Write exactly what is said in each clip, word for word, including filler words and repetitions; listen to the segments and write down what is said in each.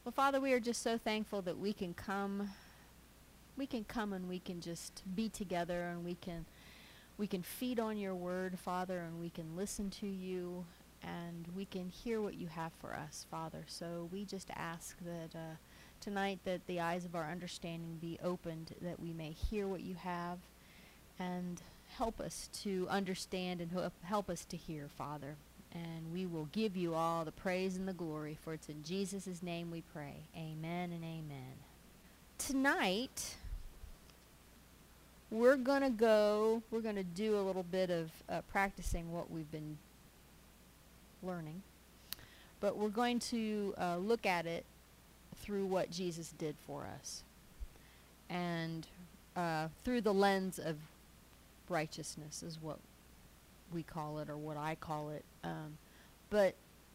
Well, Father, we are just so thankful that we can come, we can come and we can just be together, and we can, we can feed on your word, Father, and we can listen to you, and we can hear what you have for us, Father. So we just ask that uh, tonight that the eyes of our understanding be opened, that we may hear what you have, and help us to understand and help, help us to hear, Father. And we will give you all the praise and the glory, for it's in Jesus' name we pray. Amen and amen. Tonight, we're going to go, we're going to do a little bit of uh, practicing what we've been learning. But we're going to uh, look at it through what Jesus did for us. And uh, through the lens of righteousness is what we call it, or what I call it. Um, but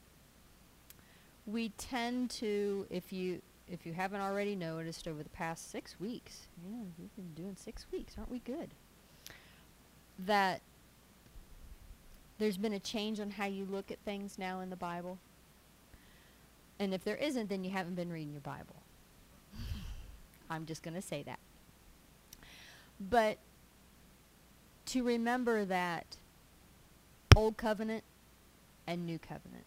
we tend to, if you if you haven't already noticed, over the past six weeks, you know, we've been doing six weeks, aren't we good? That there's been a change on how you look at things now in the Bible. And if there isn't, then you haven't been reading your Bible. I'm just going to say that. But to remember that Old Covenant and New Covenant,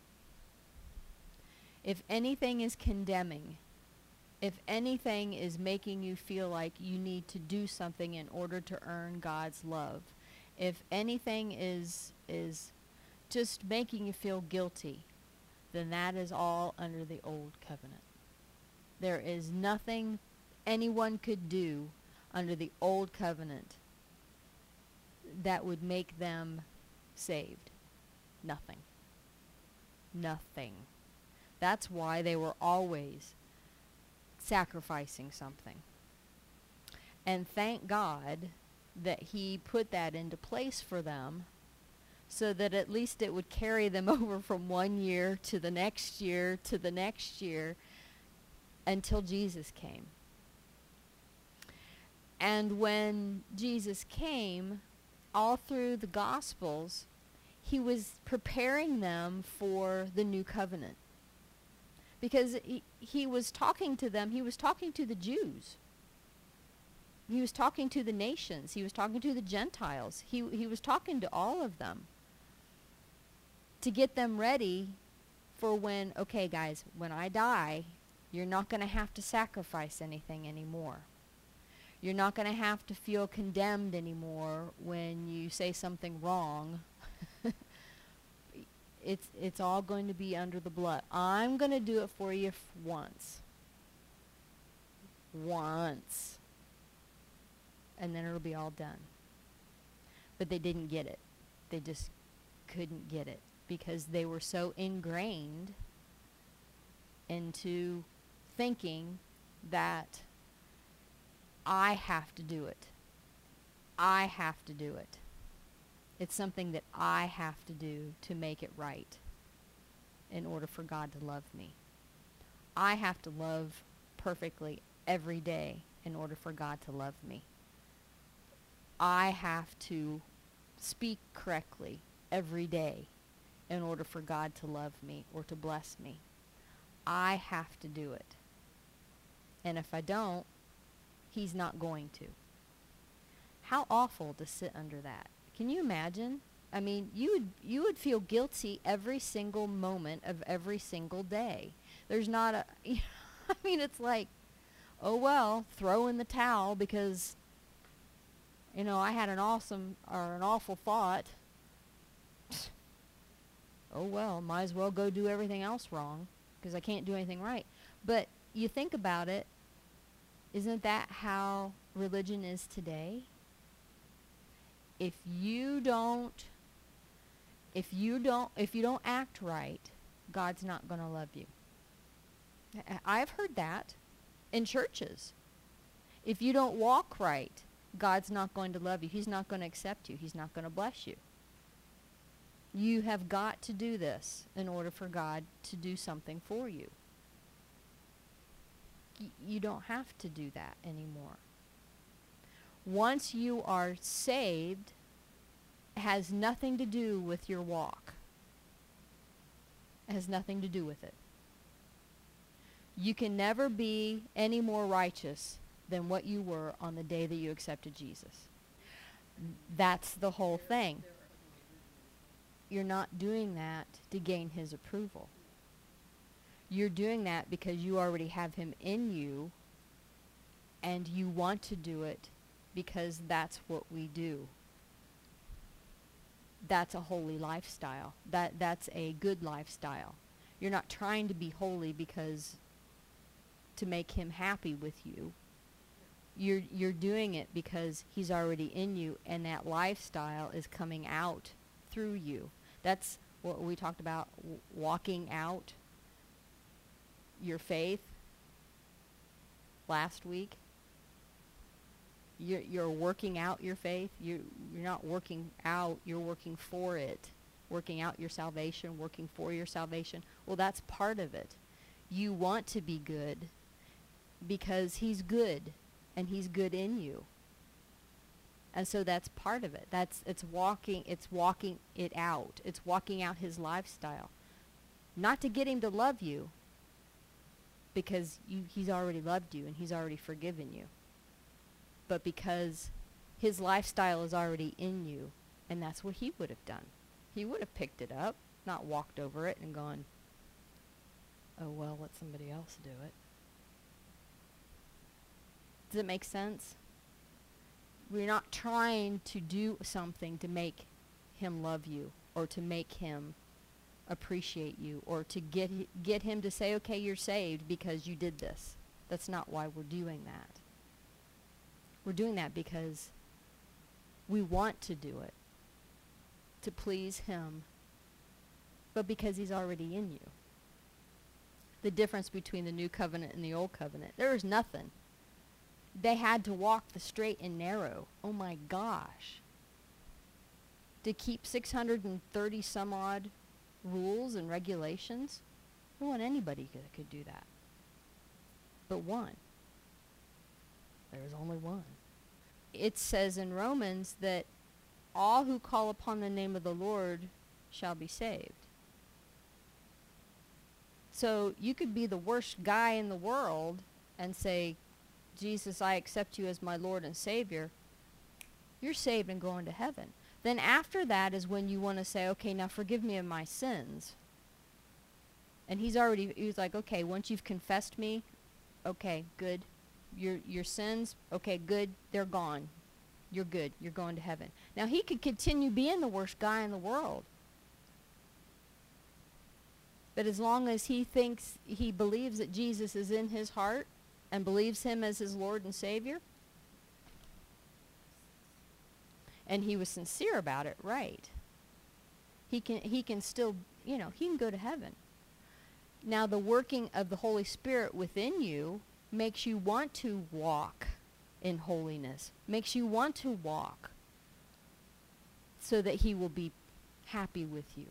if anything is condemning, if anything is making you feel like you need to do something in order to earn God's love, if anything is is just making you feel guilty, then that is all under the Old Covenant. There is nothing anyone could do under the Old Covenant that would make them saved. Nothing. Nothing. That's why they were always sacrificing something. And thank God that he put that into place for them, so that at least it would carry them over from one year to the next year to the next year until Jesus came. And when Jesus came, all through the Gospels, he was preparing them for the new covenant. Because he, he was talking to them, he was talking to the Jews. He was talking to the nations. He was talking to the Gentiles. He, he was talking to all of them to get them ready for when, okay guys, when I die, you're not going to have to sacrifice anything anymore. You're not going to have to feel condemned anymore when you say something wrong. It's it's all going to be under the blood. I'm going to do it for you f- once. Once. And then it'll be all done. But they didn't get it. They just couldn't get it because they were so ingrained into thinking that I have to do it. I have to do it. It's something that I have to do to make it right in order for God to love me. I have to love perfectly every day in order for God to love me. I have to speak correctly every day in order for God to love me or to bless me. I have to do it. And if I don't, he's not going to. How awful to sit under that. Can you imagine? I mean, you would you would feel guilty every single moment of every single day. There's not a, I mean, it's like, oh well, throw in the towel because, you know, I had an awesome or an awful thought. Oh well, might as well go do everything else wrong because I can't do anything right. But you think about it, isn't that how religion is today? If you don't, if you don't, if you don't act right, God's not going to love you. I've heard that in churches. If you don't walk right, God's not going to love you. He's not going to accept you. He's not going to bless you. You have got to do this in order for God to do something for you. Y- you don't have to do that anymore. Once you are saved, it has nothing to do with your walk. It has nothing to do with it. You can never be any more righteous than what you were on the day that you accepted Jesus. That's the whole thing. You're not doing that to gain his approval. You're doing that because you already have him in you, and you want to do it because that's what we do. That's a holy lifestyle. That that's a good lifestyle. You're not trying to be holy because to make him happy with you. You're you're doing it because he's already in you, and that lifestyle is coming out through you. That's what we talked about, w- walking out your faith last week. You're, you're working out your faith. You, you're not working out, you're working for it. Working out your salvation, working for your salvation. Well, that's part of it. You want to be good because he's good, and he's good in you. And so that's part of it. That's it's walking it's walking it out. It's walking out his lifestyle. Not to get him to love you, because you, he's already loved you and he's already forgiven you. But because his lifestyle is already in you, and that's what he would have done. He would have picked it up, not walked over it and gone, oh, well, let somebody else do it. Does it make sense? We're not trying to do something to make him love you, or to make him appreciate you, or to get hi- get him to say, okay, you're saved because you did this. That's not why we're doing that. We're doing that because we want to do it, to please him, but because he's already in you. The difference between the new covenant and the old covenant, there is nothing. They had to walk the straight and narrow. Oh my gosh. To keep six hundred thirty some odd rules and regulations, there wasn't anybody that could do that. But one. There is only one. It says in Romans that all who call upon the name of the Lord shall be saved. So you could be the worst guy in the world and say, Jesus, I accept you as my Lord and Savior. You're saved and going to heaven. Then after that is when you want to say, okay, now forgive me of my sins. And he's already, he's like, okay, once you've confessed me, okay, good. Your your sins, okay, good, they're gone. You're good. You're going to heaven. Now he could continue being the worst guy in the world. But as long as he thinks, he believes that Jesus is in his heart and believes him as his Lord and Savior, and he was sincere about it, right, he can he can still, you know, he can go to heaven. Now the working of the Holy Spirit within you makes you want to walk in holiness, makes you want to walk so that he will be happy with you.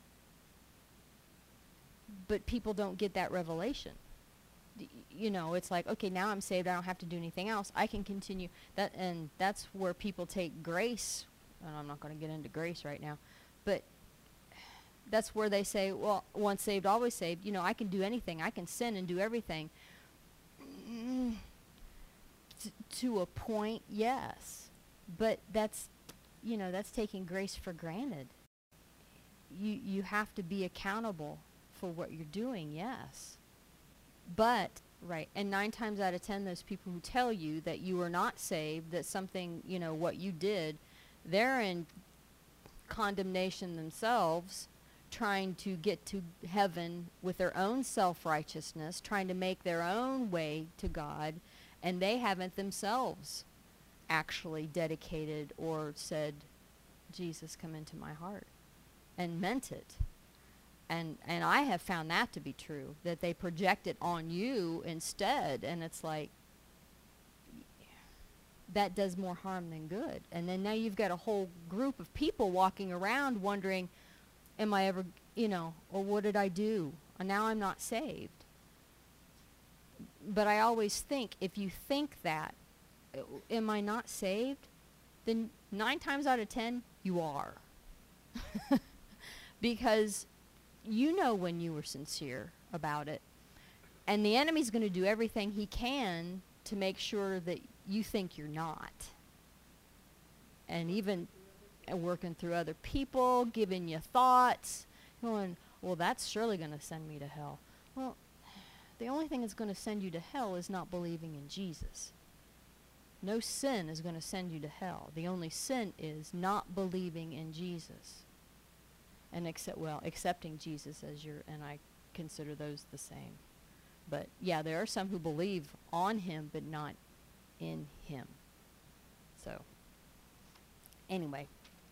But people don't get that revelation. D- You know, it's like, okay, now I'm saved, I don't have to do anything else. I can continue. That, and that's where people take grace, and I'm not going to get into grace right now, but that's where they say, well, once saved, always saved. You know, I can do anything. I can sin and do everything. Mm, t- to a point, yes. But that's, you know, that's taking grace for granted. You you have to be accountable for what you're doing, yes. But, right, and nine times out of ten, those people who tell you that you are not saved, that something, you know, what you did, they're in condemnation themselves, trying to get to heaven with their own self-righteousness, trying to make their own way to God, and they haven't themselves actually dedicated or said, Jesus, come into my heart, and meant it. And and I have found that to be true, that they project it on you instead, and it's like, that does more harm than good. And then now you've got a whole group of people walking around wondering, am I ever, you know, or what did I do? And now I'm not saved. But I always think, if you think that, uh, am I not saved? Then nine times out of ten, you are. Because you know when you were sincere about it. And the enemy's going to do everything he can to make sure that you think you're not. And even uh, working through other people, giving you thoughts, going, well, that's surely going to send me to hell. Well, the only thing that's going to send you to hell is not believing in Jesus. No sin is going to send you to hell. The only sin is not believing in Jesus. And accept, well, accepting Jesus as your, and I consider those the same. But yeah, there are some who believe on him, but not in him. So, anyway.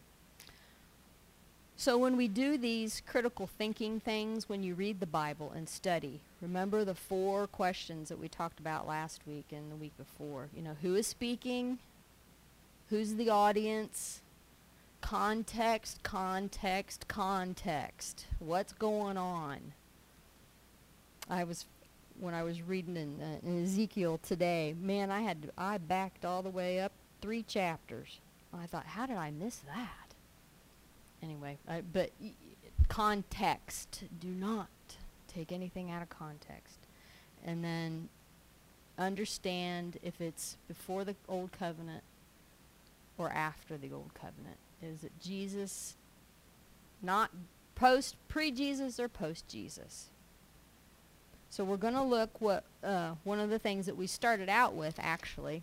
So when we do these critical thinking things, when you read the Bible and study, remember the four questions that we talked about last week and the week before. You know, who is speaking? Who's the audience? Context, context, context. What's going on? I was, when I was reading in, uh, in Ezekiel today, man, I had, to, I backed all the way up three chapters. I thought, how did I miss that? Anyway, I, but y- context. Do not take anything out of context. And then understand if it's before the Old Covenant or after the Old Covenant. Is it Jesus, not post, pre-Jesus or post-Jesus? So we're going to look what uh, one of the things that we started out with, actually.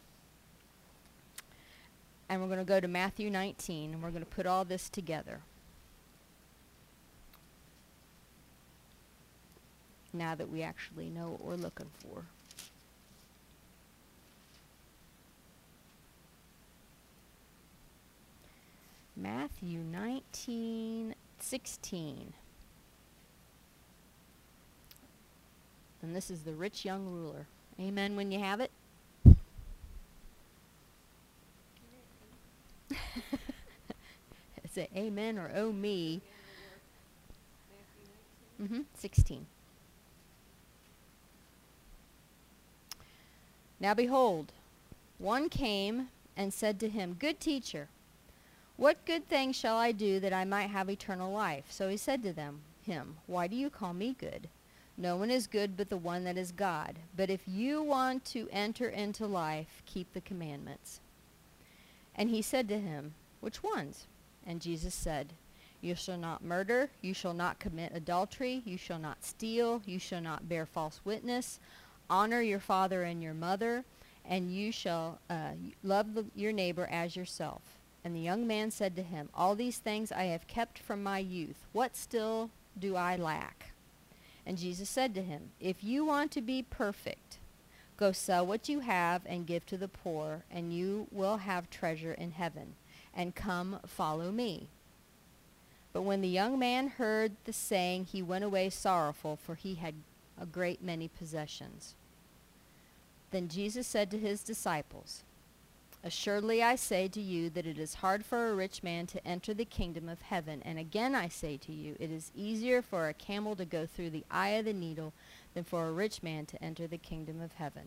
And we're going to go to Matthew nineteen, and we're going to put all this together. Now that we actually know what we're looking for. Matthew nineteen sixteen. And this is the rich young ruler. Amen when you have it. Say amen or oh me. Mm-hmm. sixteen. Now behold, one came and said to him, Good teacher, what good thing shall I do that I might have eternal life? So he said to them, him, Why do you call me good? No one is good but the one that is God. But if you want to enter into life, keep the commandments. And he said to him, Which ones? And Jesus said, You shall not murder, you shall not commit adultery, you shall not steal, you shall not bear false witness, honor your father and your mother, and you shall uh, love the, your neighbor as yourself. And the young man said to him, All these things I have kept from my youth. What still do I lack? And Jesus said to him, If you want to be perfect, go sell what you have and give to the poor, and you will have treasure in heaven. And come, follow me. But when the young man heard the saying, he went away sorrowful, for he had a great many possessions. Then Jesus said to his disciples, Assuredly I say to you that it is hard for a rich man to enter the kingdom of heaven. And again I say to you, it is easier for a camel to go through the eye of the needle than for a rich man to enter the kingdom of heaven.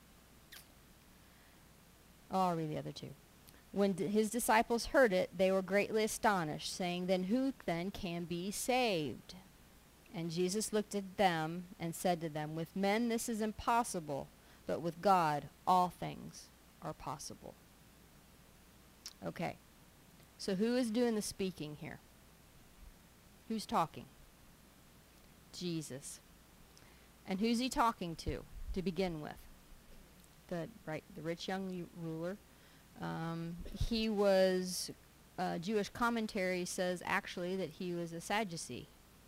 Oh, I'll read the other two. When d- his disciples heard it, they were greatly astonished, saying, Then who then can be saved? And Jesus looked at them and said to them, With men this is impossible, but with God all things are possible. Okay. So who is doing the speaking here? Who's talking? Jesus. And who's he talking to, to begin with? The, right, the rich young u- ruler. Um, he was, uh, Jewish commentary says actually that he was a Sadducee.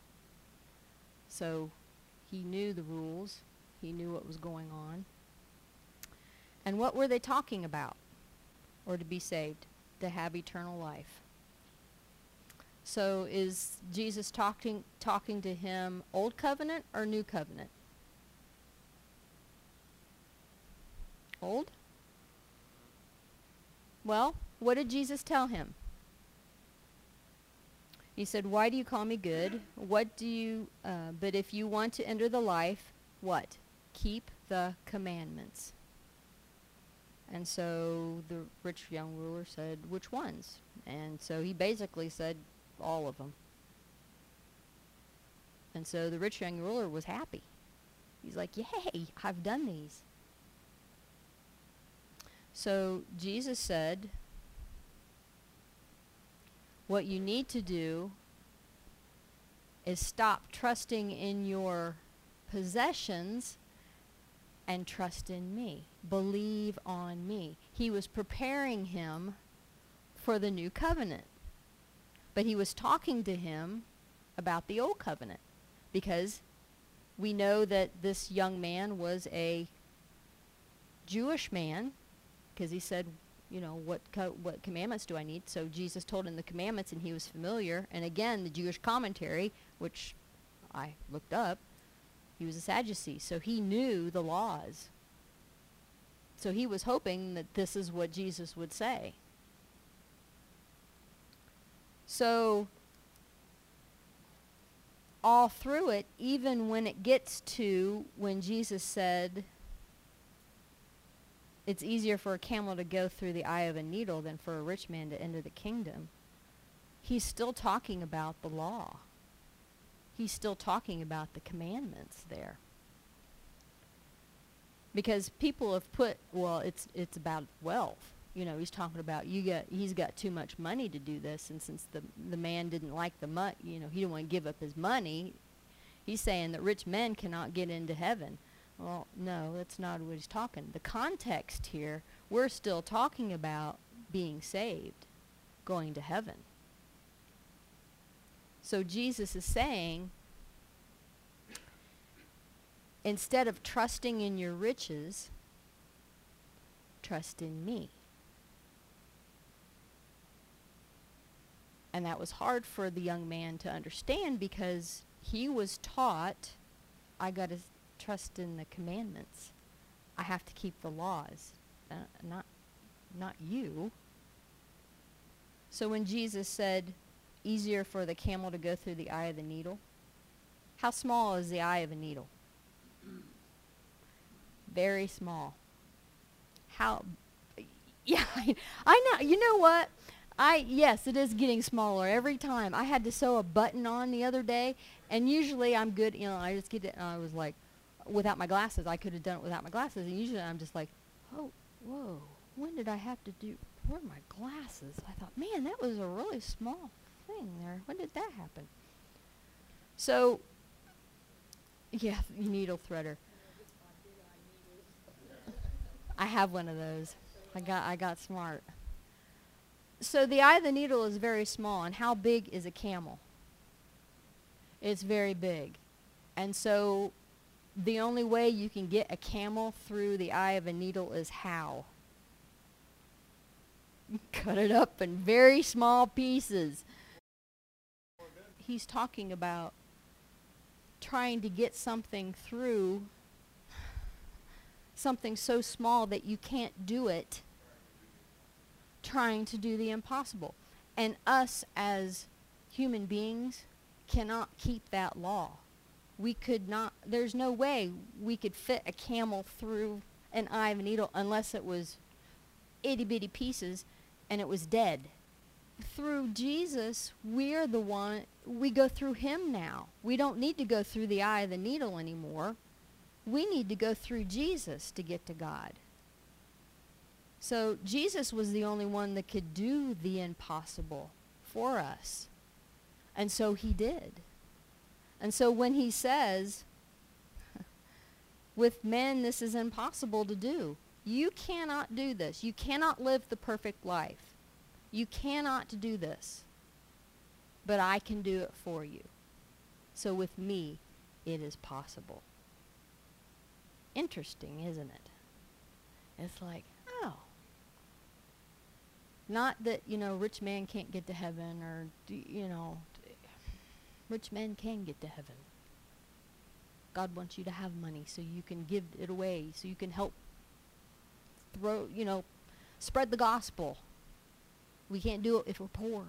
So he knew the rules. He knew what was going on. And what were they talking about? Or to be saved, to have eternal life. So is Jesus talking talking to him Old Covenant or New Covenant? Old? Well, what did Jesus tell him? He said, Why do you call me good? What do you, uh, but if you want to enter the life, what? Keep the commandments. And so the rich young ruler said, Which ones? And so he basically said, all of them. And so the rich young ruler was happy. He's like, yay, I've done these. So Jesus said, what you need to do is stop trusting in your possessions and trust in me. Believe on me. He was preparing him for the new covenant. But he was talking to him about the old covenant, because we know that this young man was a Jewish man, because he said, you know, what co- what commandments do I need? So Jesus told him the commandments, and he was familiar. And again, the Jewish commentary, which I looked up, he was a Sadducee, so he knew the laws. So he was hoping that this is what Jesus would say. So all through it, even when it gets to when Jesus said, it's easier for a camel to go through the eye of a needle than for a rich man to enter the kingdom, he's still talking about the law. He's still talking about the commandments there. Because people have put, well, it's it's about wealth. You know, he's talking about you got he's got too much money to do this, and since the the man didn't like the money, you know, he didn't want to give up his money, he's saying that rich men cannot get into heaven. Well, no, that's not what he's talking. The context here, we're still talking about being saved, going to heaven. So Jesus is saying, instead of trusting in your riches, trust in me. And that was hard for the young man to understand, because he was taught, I got to trust in the commandments. I have to keep the laws, uh, not not you. So when Jesus said, easier for the camel to go through the eye of the needle, how small is the eye of a needle? Very small. How, yeah, I, I know, you know what? I, yes, it is getting smaller every time. I had to sew a button on the other day, and usually I'm good, you know, I just get it, and I was like, without my glasses, I could have done it without my glasses, and usually I'm just like, oh, whoa, when did I have to do, where are my glasses? I thought, man, that was a really small thing there. When did that happen? So, yeah, needle threader. I have one of those. I got I got smart. So the eye of the needle is very small, and how big is a camel? It's very big. And so the only way you can get a camel through the eye of a needle is how? Cut it up in very small pieces. He's talking about trying to get something through, something so small that you can't do it, trying to do the impossible. And us as human beings cannot keep that law. We could not, there's no way we could fit a camel through an eye of a needle unless it was itty bitty pieces and it was dead. Through Jesus, we're the one, we go through him now. We don't need to go through the eye of the needle anymore. We need to go through Jesus to get to God. So Jesus was the only one that could do the impossible for us. And so he did. And so when he says, with men this is impossible to do. You cannot do this. You cannot live the perfect life. You cannot do this. But I can do it for you. So with me, it is possible. Interesting, isn't it? It's like, oh. Not that, you know, rich man can't get to heaven, or, you know, rich men can get to heaven. God wants you to have money so you can give it away, so you can help throw, you know, spread the gospel. We can't do it if we're poor.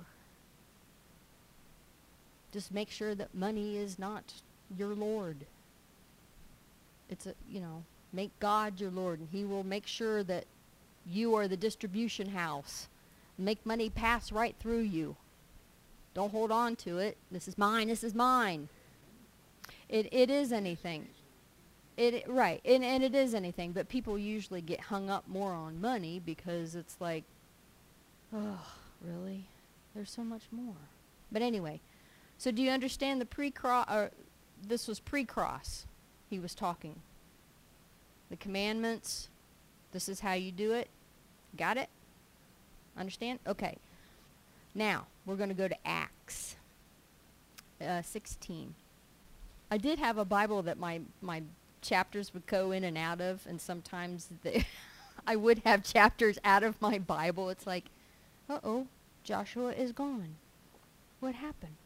Just make sure that money is not your Lord. It's a, you know, make God your Lord, and he will make sure that you are the distribution house. Make money pass right through you. Don't hold on to it. This is mine, this is mine. It, it is anything. It right, and and it is anything, but people usually get hung up more on money because it's like, oh, really? There's so much more. But anyway, so do you understand the pre-cross? Or this was pre-cross. He was talking. The commandments. This is how you do it. Got it? Understand? Okay. Now we're going to go to Acts uh, sixteen. I did have a Bible that my my chapters would go in and out of, and sometimes the I would have chapters out of my Bible. It's like, uh-oh, Joshua is gone. What happened?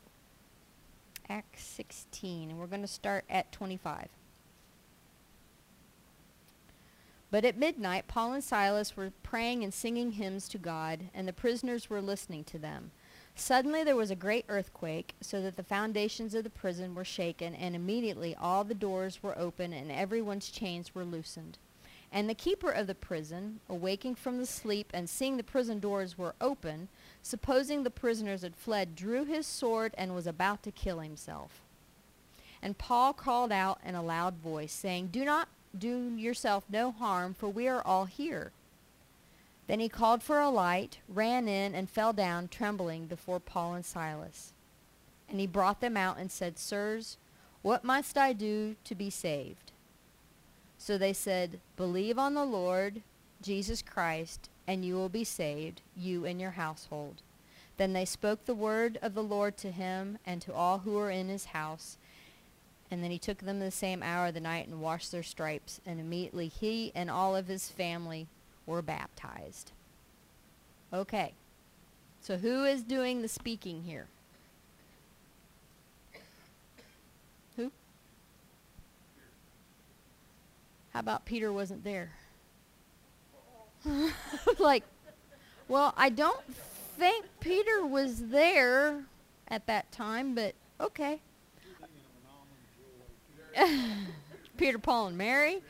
Acts sixteen, and we're going to start at twenty-five. But at midnight, Paul and Silas were praying and singing hymns to God, and the prisoners were listening to them. Suddenly there was a great earthquake, so that the foundations of the prison were shaken, and immediately all the doors were open, and everyone's chains were loosened. And the keeper of the prison, awaking from the sleep and seeing the prison doors were open, supposing the prisoners had fled, drew his sword and was about to kill himself. And Paul called out in a loud voice, saying, "Do not do yourself no harm, for we are all here." Then he called for a light, ran in, and fell down trembling before Paul and Silas. And he brought them out and said, "Sirs, what must I do to be saved?" So they said, "Believe on the Lord Jesus Christ, and you will be saved, you and your household." Then they spoke the word of the Lord to him and to all who were in his house. And then he took them the same hour of the night and washed their stripes, and immediately he and all of his family were baptized. Okay, so who is doing the speaking here? Who? How about Peter wasn't there? Like, well, I don't think Peter was there at that time, but okay. Peter, Paul, and Mary.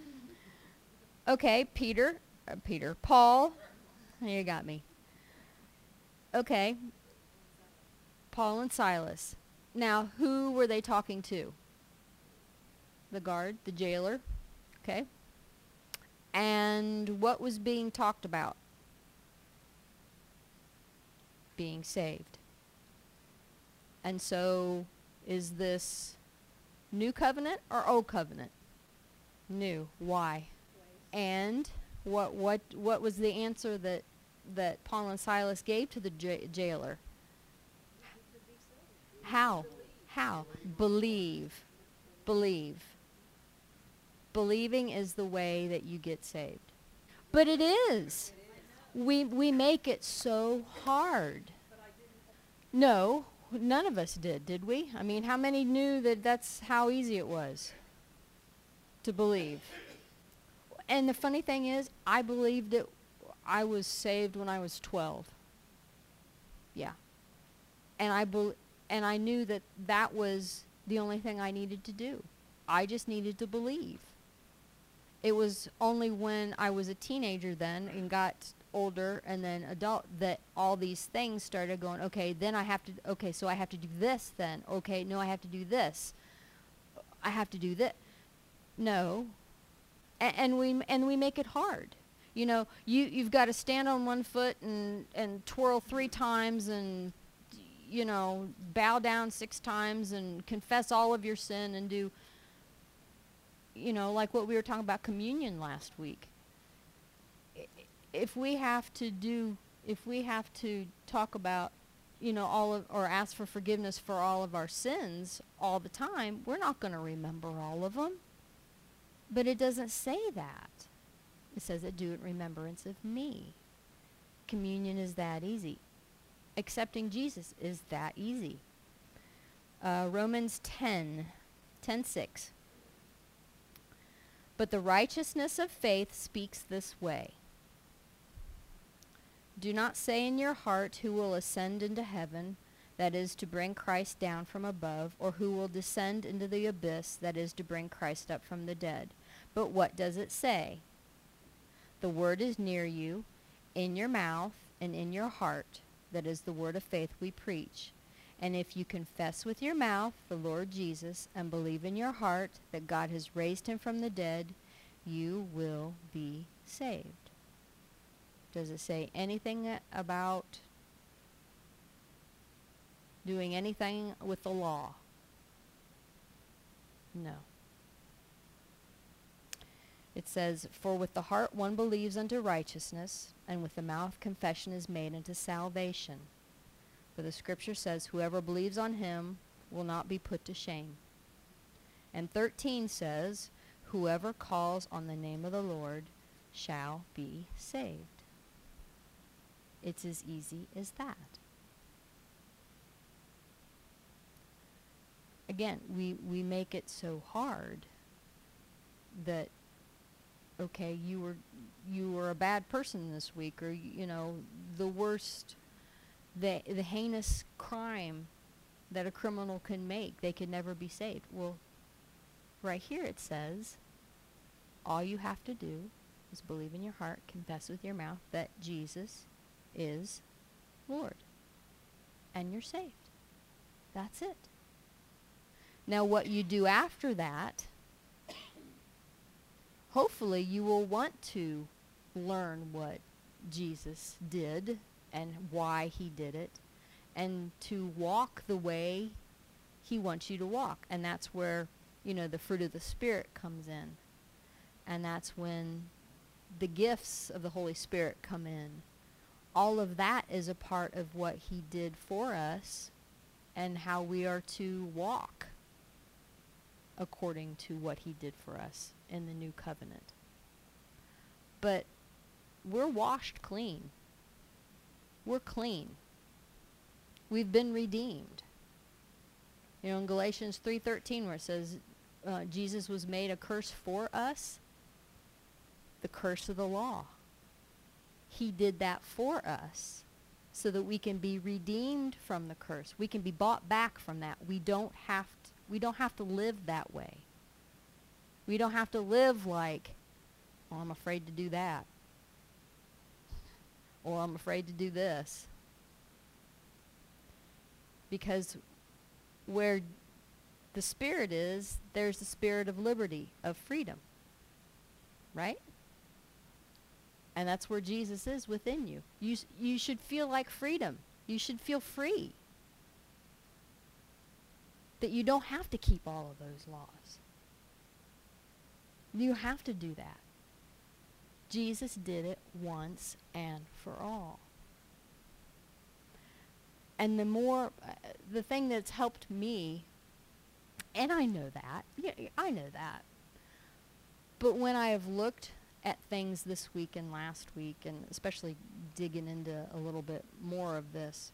Okay, Peter, uh, Peter, Paul. You got me. Okay. Paul and Silas. Now, who were they talking to? The guard, the jailer. Okay. And what was being talked about? Being saved. And so, is this New Covenant or Old Covenant? New. Why? And what what what was the answer that that Paul and Silas gave to the j- jailer? How? How? Believe. Believe. Believing is the way that you get saved. But it is. We we make it so hard. No, none of us did, did we? I mean, how many knew that that's how easy it was to believe? And the funny thing is, I believed it. I was saved when I was twelve. Yeah. And I bel- and I knew that that was the only thing I needed to do. I just needed to believe. It was only when I was a teenager then and got older and then adult that all these things started going, okay, then I have to, okay, so I have to do this then. Okay, no, I have to do this. I have to do this. No. A- and we and we make it hard. You know, you, you've got to stand on one foot and, and twirl three times and, you know, bow down six times and confess all of your sin and do, you know, like what we were talking about communion last week. If we have to do, if we have to talk about, you know, all of, or ask for forgiveness for all of our sins all the time, we're not going to remember all of them. But it doesn't say that. It says that do it in remembrance of me. Communion is that easy. Accepting Jesus is that easy. Uh, Romans ten, ten six. But the righteousness of faith speaks this way. Do not say in your heart who will ascend into heaven, that is to bring Christ down from above, or who will descend into the abyss, that is to bring Christ up from the dead. But what does it say? The word is near you, in your mouth and in your heart. That is the word of faith we preach. And if you confess with your mouth the Lord Jesus and believe in your heart that God has raised him from the dead, you will be saved. Does it say anything about doing anything with the law? No. It says, for with the heart one believes unto righteousness, and with the mouth confession is made unto salvation. For the scripture says, whoever believes on him will not be put to shame. And thirteen says, whoever calls on the name of the Lord shall be saved. It's as easy as that. Again, we, we make it so hard that, okay, you were you were a bad person this week, or, you know, the worst, the, the heinous crime that a criminal can make, they could never be saved. Well, right here it says, all you have to do is believe in your heart, confess with your mouth that Jesus is Lord, and you're saved. That's it. Now, what you do after that, hopefully you will want to learn what Jesus did and why he did it, and to walk the way he wants you to walk. And that's where, you know, the fruit of the Spirit comes in. And that's when the gifts of the Holy Spirit come in. All of that is a part of what he did for us and how we are to walk according to what he did for us in the new covenant. But we're washed clean. We're clean. We've been redeemed. You know, in Galatians three thirteen, where it says uh, Jesus was made a curse for us, the curse of the law. He did that for us so that we can be redeemed from the curse. We can be bought back from that. We don't have to, we don't have to live that way. We don't have to live like, oh, I'm afraid to do that. Or I'm afraid to do this. Because where the Spirit is, there's the spirit of liberty, of freedom. Right? And that's where Jesus is within you. You, you should feel like freedom. You should feel free. That you don't have to keep all of those laws. You have to do that. Jesus did it once and for all. And the more, uh, the thing that's helped me, and I know that, yeah, I know that, but when I have looked at things this week and last week, and especially digging into a little bit more of this,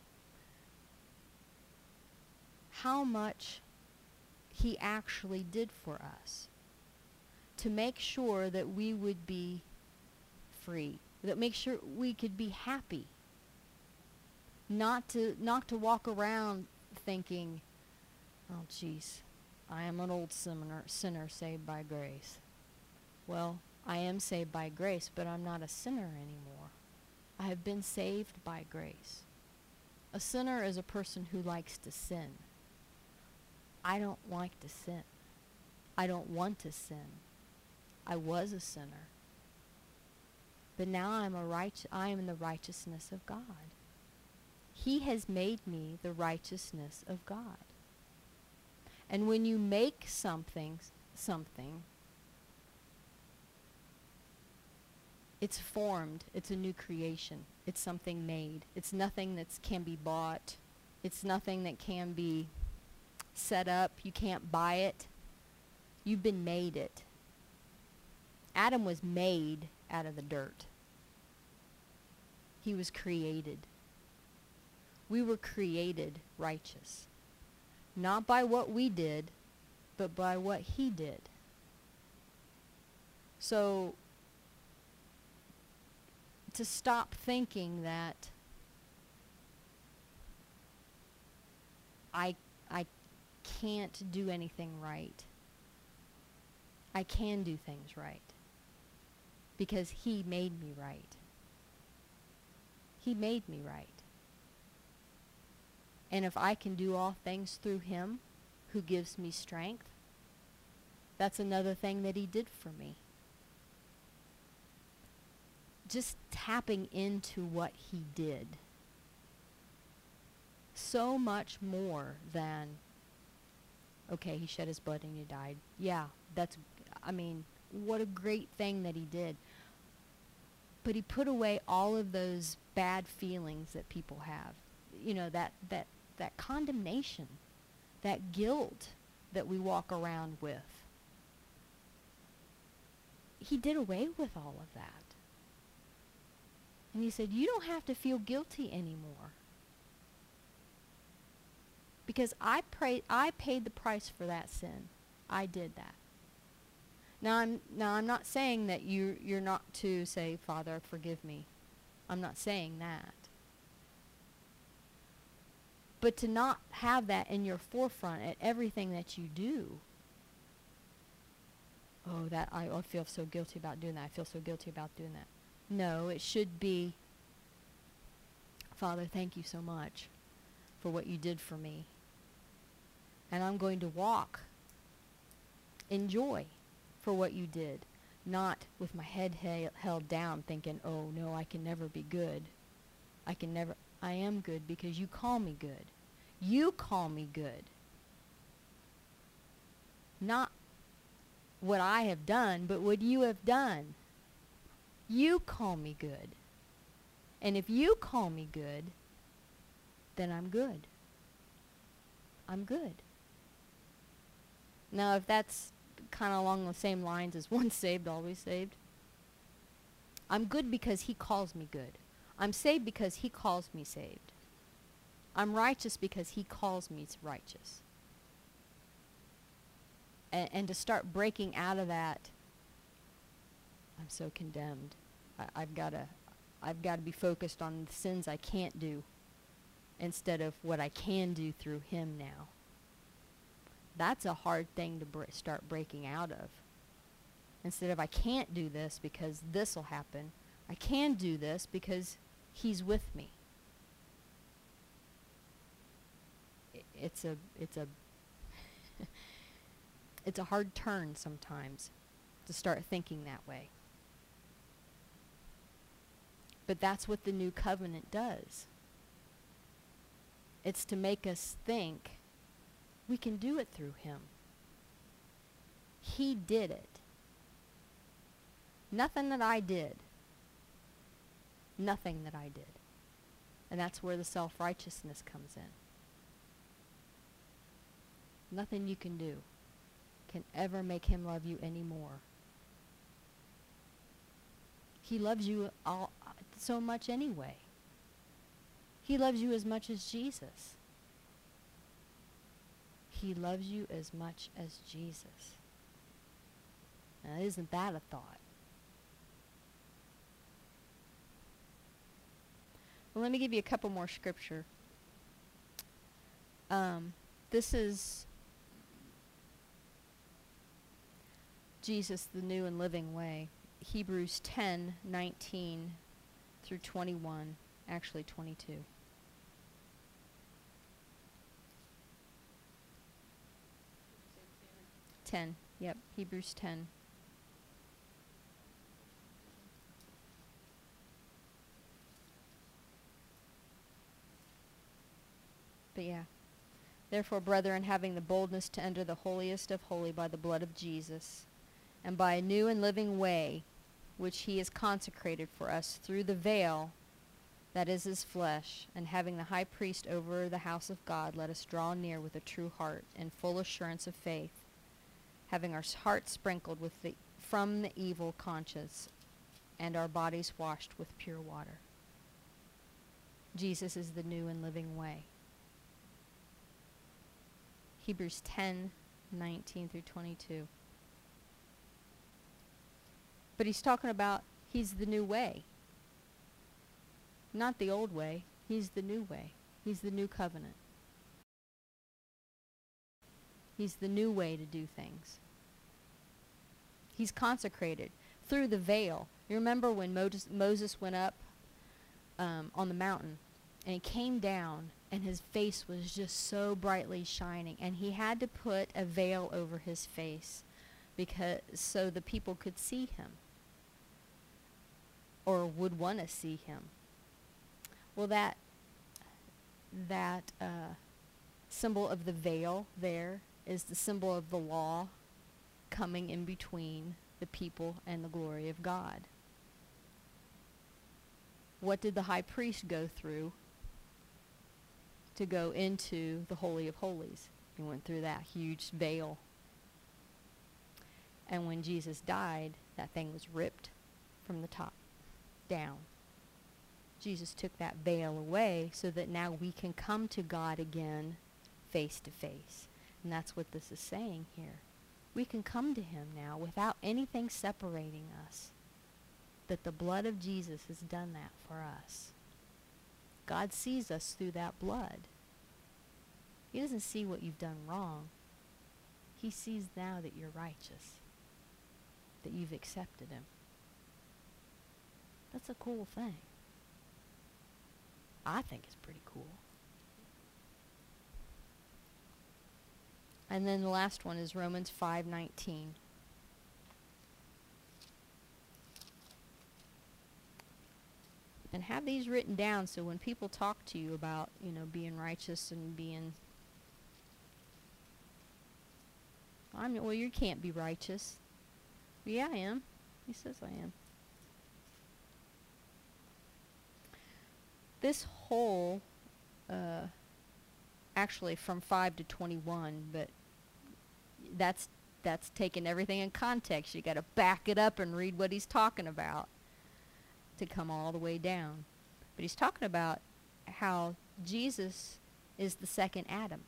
how much he actually did for us to make sure that we would be free, that make sure we could be happy, not to not to walk around thinking, oh geez, I am an old sinner, sinner saved by grace. Well, I am saved by grace, but I'm not a sinner anymore. I have been saved by grace. A sinner is a person who likes to sin. I don't like to sin. I don't want to sin. I was a sinner. But now I'm a right, I am in the righteousness of God. He has made me the righteousness of God. And when you make something, something, it's formed. It's a new creation. It's something made. It's nothing that can be bought. It's nothing that can be set up. You can't buy it. You've been made it. Adam was made out of the dirt. He was created. We were created righteous. Not by what we did, but by what he did. So, to stop thinking that I I can't do anything right. I can do things right. Because he made me right. He made me right. And if I can do all things through him who gives me strength, that's another thing that he did for me. Just tapping into what he did. So much more than, okay, he shed his blood and he died. Yeah, that's, I mean, what a great thing that he did. But he put away all of those bad feelings that people have. You know, that, that, that condemnation, that guilt that we walk around with. He did away with all of that. And he said, you don't have to feel guilty anymore. Because I pray, I paid the price for that sin. I did that. Now I'm now I'm not saying that you you're not to say, Father, forgive me. I'm not saying that. But to not have that in your forefront at everything that you do. Oh, that I, I feel so guilty about doing that. I feel so guilty about doing that. No, it should be, Father, thank you so much for what you did for me. And I'm going to walk in joy for what you did, not with my head he- held down thinking, oh no, I can never be good. I can never, I am good because you call me good. You call me good. Not what I have done, but what you have done. You call me good. And if you call me good, then I'm good. I'm good. Now, if that's kind of along the same lines as once saved, always saved, I'm good because he calls me good. I'm saved because he calls me saved. I'm righteous because he calls me righteous. A- and to start breaking out of that, I'm so condemned. I- I've got to I've got to be focused on the sins I can't do instead of what I can do through him now. That's a hard thing to br- start breaking out of. Instead of I can't do this because this will happen, I can do this because he's with me. I- it's a it's a it's a hard turn sometimes to start thinking that way. But that's what the new covenant does. It's to make us think we can do it through him. He did it. Nothing that I did. Nothing that I did. And that's where the self-righteousness comes in. Nothing you can do can ever make him love you anymore. He loves you all, uh, so much anyway. He loves you as much as Jesus. He loves you as much as Jesus. Now, isn't that a thought? Well, let me give you a couple more scripture. Um, this is Jesus, the new and living way. Hebrews ten, nineteen through twenty-one, actually twenty-two. ten, yep, Hebrews ten. But yeah. Therefore, brethren, having the boldness to enter the holiest of holy by the blood of Jesus, and by a new and living way, which he has consecrated for us through the veil, that is his flesh, and having the high priest over the house of God, let us draw near with a true heart and full assurance of faith, having our hearts sprinkled with the, from the evil conscience, and our bodies washed with pure water. Jesus is the new and living way. Hebrews ten, nineteen through twenty-two. But he's talking about he's the new way. Not the old way. He's the new way. He's the new covenant. He's the new way to do things. He's consecrated through the veil. You remember when Moses, Moses went up um, on the mountain and he came down and his face was just so brightly shining, and he had to put a veil over his face because so the people could see him or would want to see him. Well, that that uh, symbol of the veil there is the symbol of the law coming in between the people and the glory of God. What did the high priest go through to go into the Holy of Holies? He went through that huge veil. And when Jesus died, that thing was ripped from the top down. Jesus took that veil away so that now we can come to God again face to face. And that's what this is saying here. We can come to him now without anything separating us. That the blood of Jesus has done that for us. God sees us through that blood. He doesn't see what you've done wrong. He sees now that you're righteous. That you've accepted him. That's a cool thing. I think it's pretty cool. And then the last one is Romans five nineteen. And have these written down so when people talk to you about, you know, being righteous and being, I'm well, you can't be righteous. Yeah, I am. He says I am. This whole, uh, actually from five to twenty-one, but that's that's taking everything in context. You got to back it up and read what he's talking about to come all the way down. But he's talking about how Jesus is the second Adam.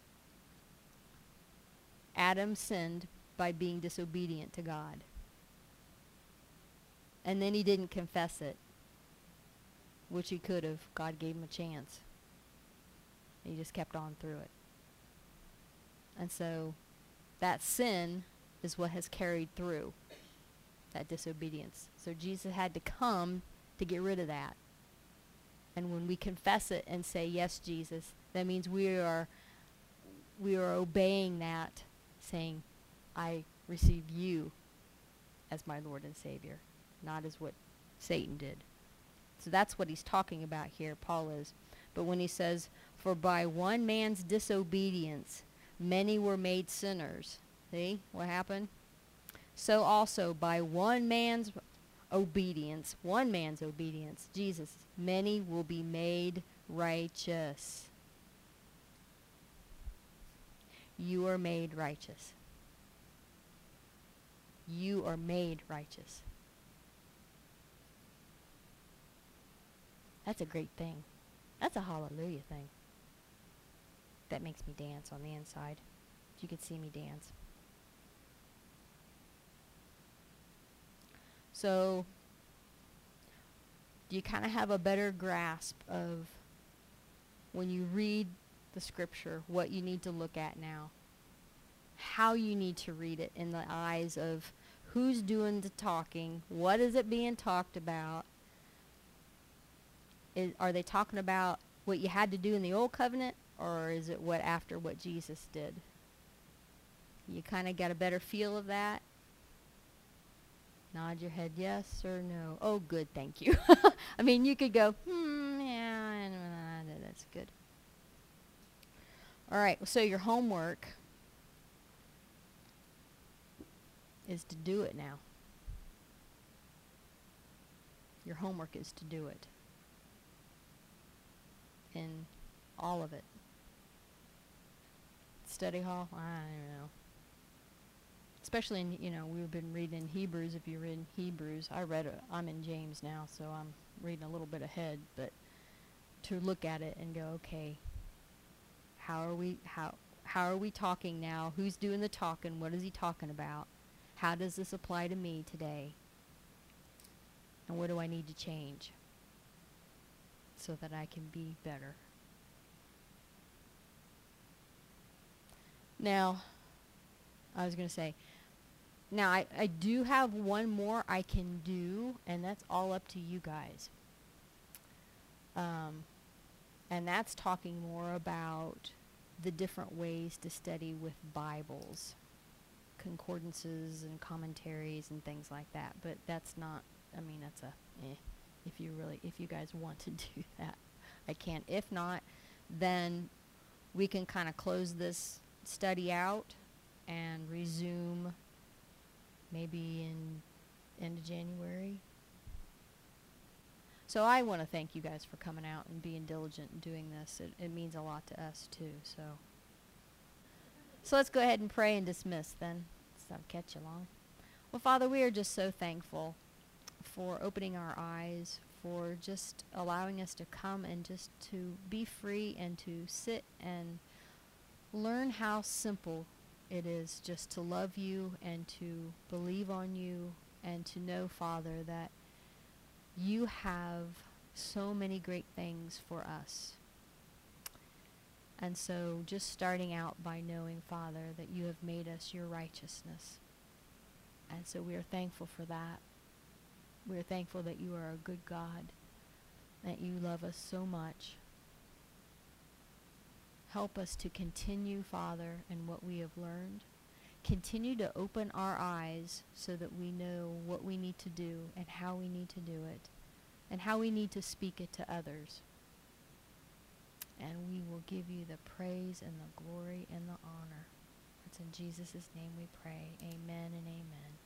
Adam sinned by being disobedient to God. And then he didn't confess it, which he could have. God gave him a chance. He just kept on through it. And so that sin is what has carried through that disobedience. So Jesus had to come to get rid of that. And when we confess it and say, yes, Jesus, that means we are we are obeying that, saying, I receive you as my Lord and Savior, not as what Satan did. So that's what he's talking about here, Paul is. But when he says, for by one man's disobedience, many were made sinners. See what happened? So also by one man's obedience, one man's obedience, Jesus, many will be made righteous. You are made righteous. You are made righteous. That's a great thing. That's a hallelujah thing. That makes me dance on the inside. If you could see me dance. So, do you kind of have a better grasp of when you read the scripture, what you need to look at now? How you need to read it in the eyes of who's doing the talking, what is it being talked about? Is, are they talking about what you had to do in the old covenant, or is it what after what Jesus did? You kind of got a better feel of that? Nod your head yes or no. Oh, good, thank you. I mean, you could go, hmm, yeah, that's good. All right, so your homework is to do it now. Your homework is to do it. In all of it. Study hall, I don't know. Especially in, you know, we've been reading Hebrews. If you read Hebrews, I read it. I'm in James now, so I'm reading a little bit ahead. But to look at it and go, okay, how are we how how are we talking now? Who's doing the talking? What is he talking about? How does this apply to me today? And what do I need to change so that I can be better? Now, I was going to say, now I, I do have one more I can do, and that's all up to you guys. Um, And that's talking more about the different ways to study with Bibles, concordances and commentaries and things like that. But that's not, I mean, that's a, eh, if you really, if you guys want to do that, I can. If not, then we can kind of close this study out and resume maybe in end of January. So I want to thank you guys for coming out and being diligent in doing this. It, it means a lot to us too. So, so let's go ahead and pray and dismiss then. So I'll catch you long. Well, Father, we are just so thankful for opening our eyes, for just allowing us to come and just to be free and to sit and learn how simple it is just to love you and to believe on you and to know, Father, that you have so many great things for us. And so just starting out by knowing, Father, that you have made us your righteousness. And so we are thankful for that. We are thankful that you are a good God, that you love us so much. Help us to continue, Father, in what we have learned. Continue to open our eyes so that we know what we need to do and how we need to do it and how we need to speak it to others. And we will give you the praise and the glory and the honor. It's in Jesus' name we pray. Amen and amen.